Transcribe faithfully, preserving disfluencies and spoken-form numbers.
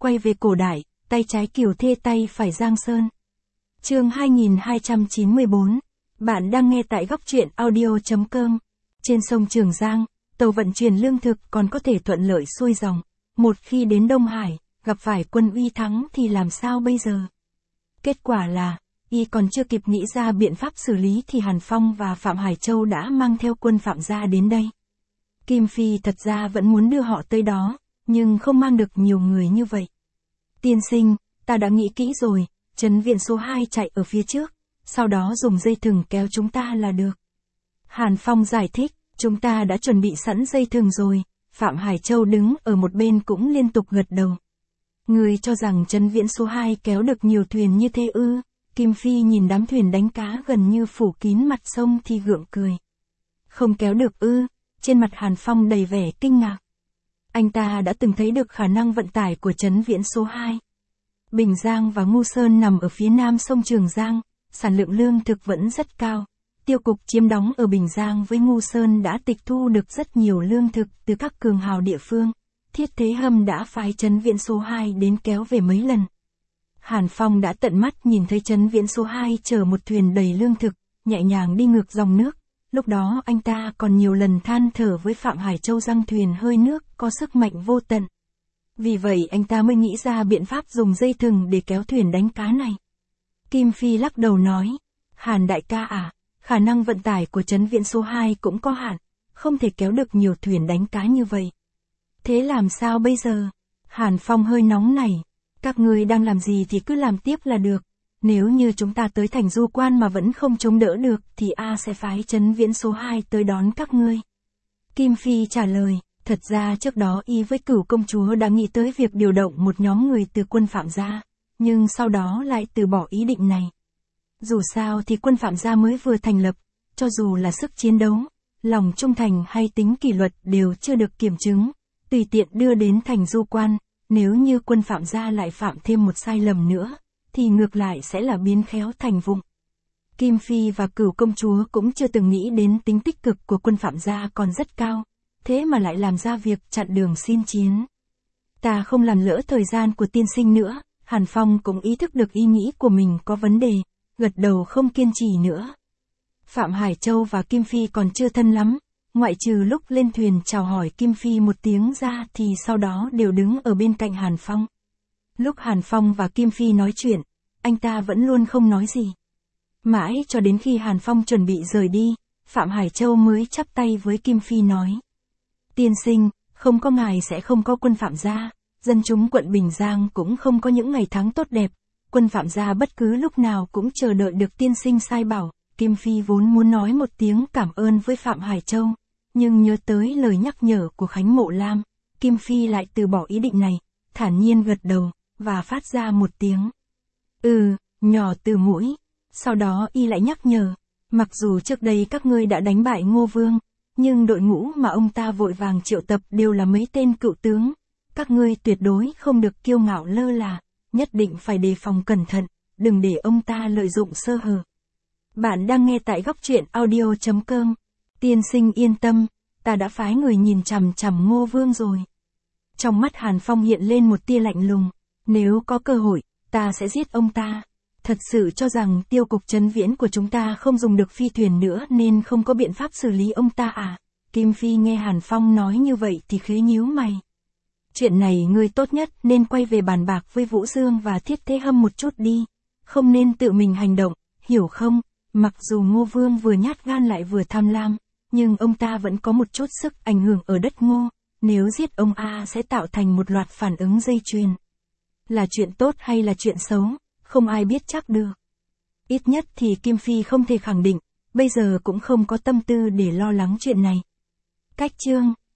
quay về cổ đại, tay trái Kiều Thê tay phải Giang Sơn. Chương hai nghìn hai trăm chín mươi bốn. Bạn đang nghe tại góc truyện audio chấm com. Trên sông Trường Giang, tàu vận chuyển lương thực còn có thể thuận lợi xuôi dòng. Một khi đến Đông Hải, gặp phải quân Uy Thắng thì làm sao bây giờ? Kết quả là, y còn chưa kịp nghĩ ra biện pháp xử lý thì Hàn Phong và Phạm Hải Châu đã mang theo quân Phạm gia đến đây. Kim Phi thật ra vẫn muốn đưa họ tới đó, nhưng không mang được nhiều người như vậy. Tiên sinh, ta đã nghĩ kỹ rồi, trấn viện số hai chạy ở phía trước, sau đó dùng dây thừng kéo chúng ta là được. Hàn Phong giải thích, chúng ta đã chuẩn bị sẵn dây thừng rồi. Phạm Hải Châu đứng ở một bên cũng liên tục gật đầu. Người cho rằng trấn viễn số hai kéo được nhiều thuyền như thế ư? Kim Phi nhìn đám thuyền đánh cá gần như phủ kín mặt sông thì gượng cười. Không kéo được ư? Trên mặt Hàn Phong đầy vẻ kinh ngạc. Anh ta đã từng thấy được khả năng vận tải của trấn viễn số hai. Bình Giang và Ngu Sơn nằm ở phía nam sông Trường Giang, sản lượng lương thực vẫn rất cao. Tiêu cục chiếm đóng ở Bình Giang với Ngu Sơn đã tịch thu được rất nhiều lương thực từ các cường hào địa phương. Thiết Thế Hâm đã phái trấn viễn số hai đến kéo về mấy lần. Hàn Phong đã tận mắt nhìn thấy trấn viễn số hai chở một thuyền đầy lương thực, nhẹ nhàng đi ngược dòng nước. Lúc đó anh ta còn nhiều lần than thở với Phạm Hải Châu rằng thuyền hơi nước có sức mạnh vô tận. Vì vậy anh ta mới nghĩ ra biện pháp dùng dây thừng để kéo thuyền đánh cá này. Kim Phi lắc đầu nói, Hàn đại ca à, khả năng vận tải của trấn viễn số hai cũng có hạn, không thể kéo được nhiều thuyền đánh cá như vậy. Thế làm sao bây giờ? Hàn Phong hơi nóng nảy, các ngươi đang làm gì thì cứ làm tiếp là được. Nếu như chúng ta tới thành Du Quan mà vẫn không chống đỡ được thì A sẽ phái trấn viễn số hai tới đón các ngươi. Kim Phi trả lời, thật ra trước đó y với Cửu công chúa đã nghĩ tới việc điều động một nhóm người từ quân Phạm gia, nhưng sau đó lại từ bỏ ý định này. Dù sao thì quân Phạm gia mới vừa thành lập, cho dù là sức chiến đấu, lòng trung thành hay tính kỷ luật đều chưa được kiểm chứng, tùy tiện đưa đến thành Du Quan, nếu như quân Phạm gia lại phạm thêm một sai lầm nữa, thì ngược lại sẽ là biến khéo thành vụng. Kim Phi và Cửu công chúa cũng chưa từng nghĩ đến tính tích cực của quân Phạm gia còn rất cao, thế mà lại làm ra việc chặn đường xin chiến. Ta không làm lỡ thời gian của tiên sinh nữa. Hàn Phong cũng ý thức được ý nghĩ của mình có vấn đề, gật đầu không kiên trì nữa. Phạm Hải Châu và Kim Phi còn chưa thân lắm, ngoại trừ lúc lên thuyền chào hỏi Kim Phi một tiếng ra thì sau đó đều đứng ở bên cạnh Hàn Phong. Lúc Hàn Phong và Kim Phi nói chuyện, anh ta vẫn luôn không nói gì. Mãi cho đến khi Hàn Phong chuẩn bị rời đi, Phạm Hải Châu mới chắp tay với Kim Phi nói. Tiên sinh, không có ngài sẽ không có quân Phạm gia, dân chúng quận Bình Giang cũng không có những ngày tháng tốt đẹp, quân Phạm gia bất cứ lúc nào cũng chờ đợi được tiên sinh sai bảo. Kim Phi vốn muốn nói một tiếng cảm ơn với Phạm Hải Châu, nhưng nhớ tới lời nhắc nhở của Khánh Mộ Lam, Kim Phi lại từ bỏ ý định này, thản nhiên gật đầu, và phát ra một tiếng. Ừ, nhỏ từ mũi. Sau đó y lại nhắc nhở, mặc dù trước đây các ngươi đã đánh bại Ngô Vương, nhưng đội ngũ mà ông ta vội vàng triệu tập đều là mấy tên cựu tướng. Các ngươi tuyệt đối không được kiêu ngạo lơ là, nhất định phải đề phòng cẩn thận, đừng để ông ta lợi dụng sơ hở. Bạn đang nghe tại góc truyện audio chấm com. Tiên sinh yên tâm, ta đã phái người nhìn chằm chằm Ngô Vương rồi. Trong mắt Hàn Phong hiện lên một tia lạnh lùng, nếu có cơ hội, ta sẽ giết ông ta. Thật sự cho rằng tiêu cục trấn viễn của chúng ta không dùng được phi thuyền nữa nên không có biện pháp xử lý ông ta à? Kim Phi nghe Hàn Phong nói như vậy thì khế nhíu mày. Chuyện này ngươi tốt nhất nên quay về bàn bạc với Vũ Dương và Thiết Thế Hâm một chút đi. Không nên tự mình hành động, hiểu không? Mặc dù Ngô Vương vừa nhát gan lại vừa tham lam, nhưng ông ta vẫn có một chút sức ảnh hưởng ở đất Ngô. Nếu giết ông A sẽ tạo thành một loạt phản ứng dây chuyền. Là chuyện tốt hay là chuyện xấu, không ai biết chắc được. Ít nhất thì Kim Phi không thể khẳng định, bây giờ cũng không có tâm tư để lo lắng chuyện này. Cách chương